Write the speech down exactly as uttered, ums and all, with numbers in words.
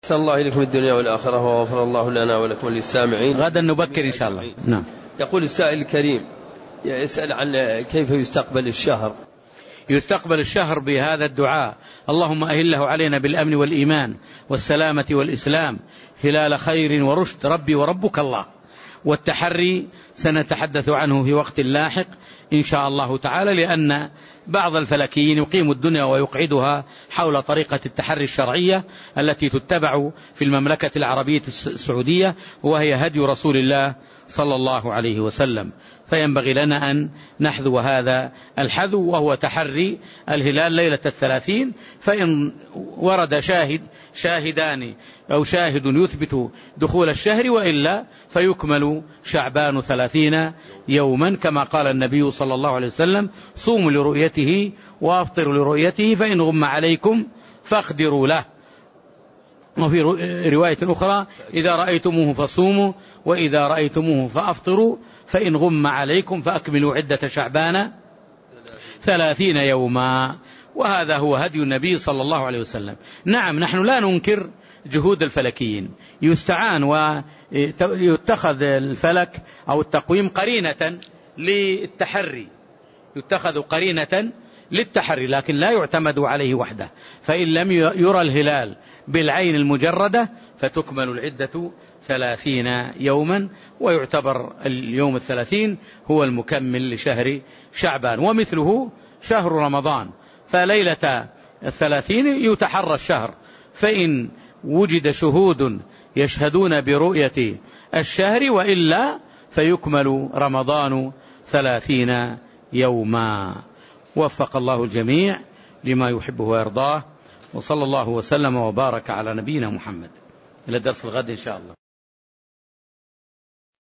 أحسن الله إليكم الدنيا والآخرة وغفر الله لنا ولكم وللسامعين. غدا نبكر إن شاء الله. نعم. يقول السائل الكريم يسأل عن كيف يستقبل الشهر. يستقبل الشهر بهذا الدعاء: اللهم أهله علينا بالأمن والإيمان والسلامة والإسلام هلال خير ورشد ربي وربك الله. والتحري سنتحدث عنه في وقت لاحق إن شاء الله تعالى، لأن بعض الفلكيين يقيم الدنيا ويقعدها حول طريقة التحري الشرعية التي تتبع في المملكة العربية السعودية، وهي هدي رسول الله صلى الله عليه وسلم. فينبغي لنا أن نحذو هذا الحذو، وهو تحري الهلال ليلة الثلاثين. فإن ورد شاهد شاهدان أو شاهد يثبت دخول الشهر، وإلا فيكمل شعبان ثلاثين يوما، كما قال النبي صلى الله عليه وسلم: صوموا لرؤيته وأفطروا لرؤيته، فإن غم عليكم فاقدروا له. وفي رواية أخرى: إذا رأيتموه فصوموا وإذا رأيتموه فأفطروا، فإن غم عليكم فأكملوا عدة شعبان ثلاثين يوما. وهذا هو هدي النبي صلى الله عليه وسلم. نعم، نحن لا ننكر جهود الفلكيين، يستعان ويتخذ الفلك أو التقويم قرينة للتحري، يتخذ قرينة للتحري، لكن لا يعتمد عليه وحده. فإن لم يرى الهلال بالعين المجردة فتكمل العدة ثلاثين يوما، ويعتبر اليوم الثلاثين هو المكمل لشهر شعبان. ومثله شهر رمضان، فليلة الثلاثين يتحرى الشهر، فإن وجد شهود يشهدون برؤية الشهر، وإلا فيكمل رمضان ثلاثين يوما. وفق الله الجميع لما يحبه ويرضاه، وصلى الله وسلم وبارك على نبينا محمد. إلى درس الغد إن شاء الله.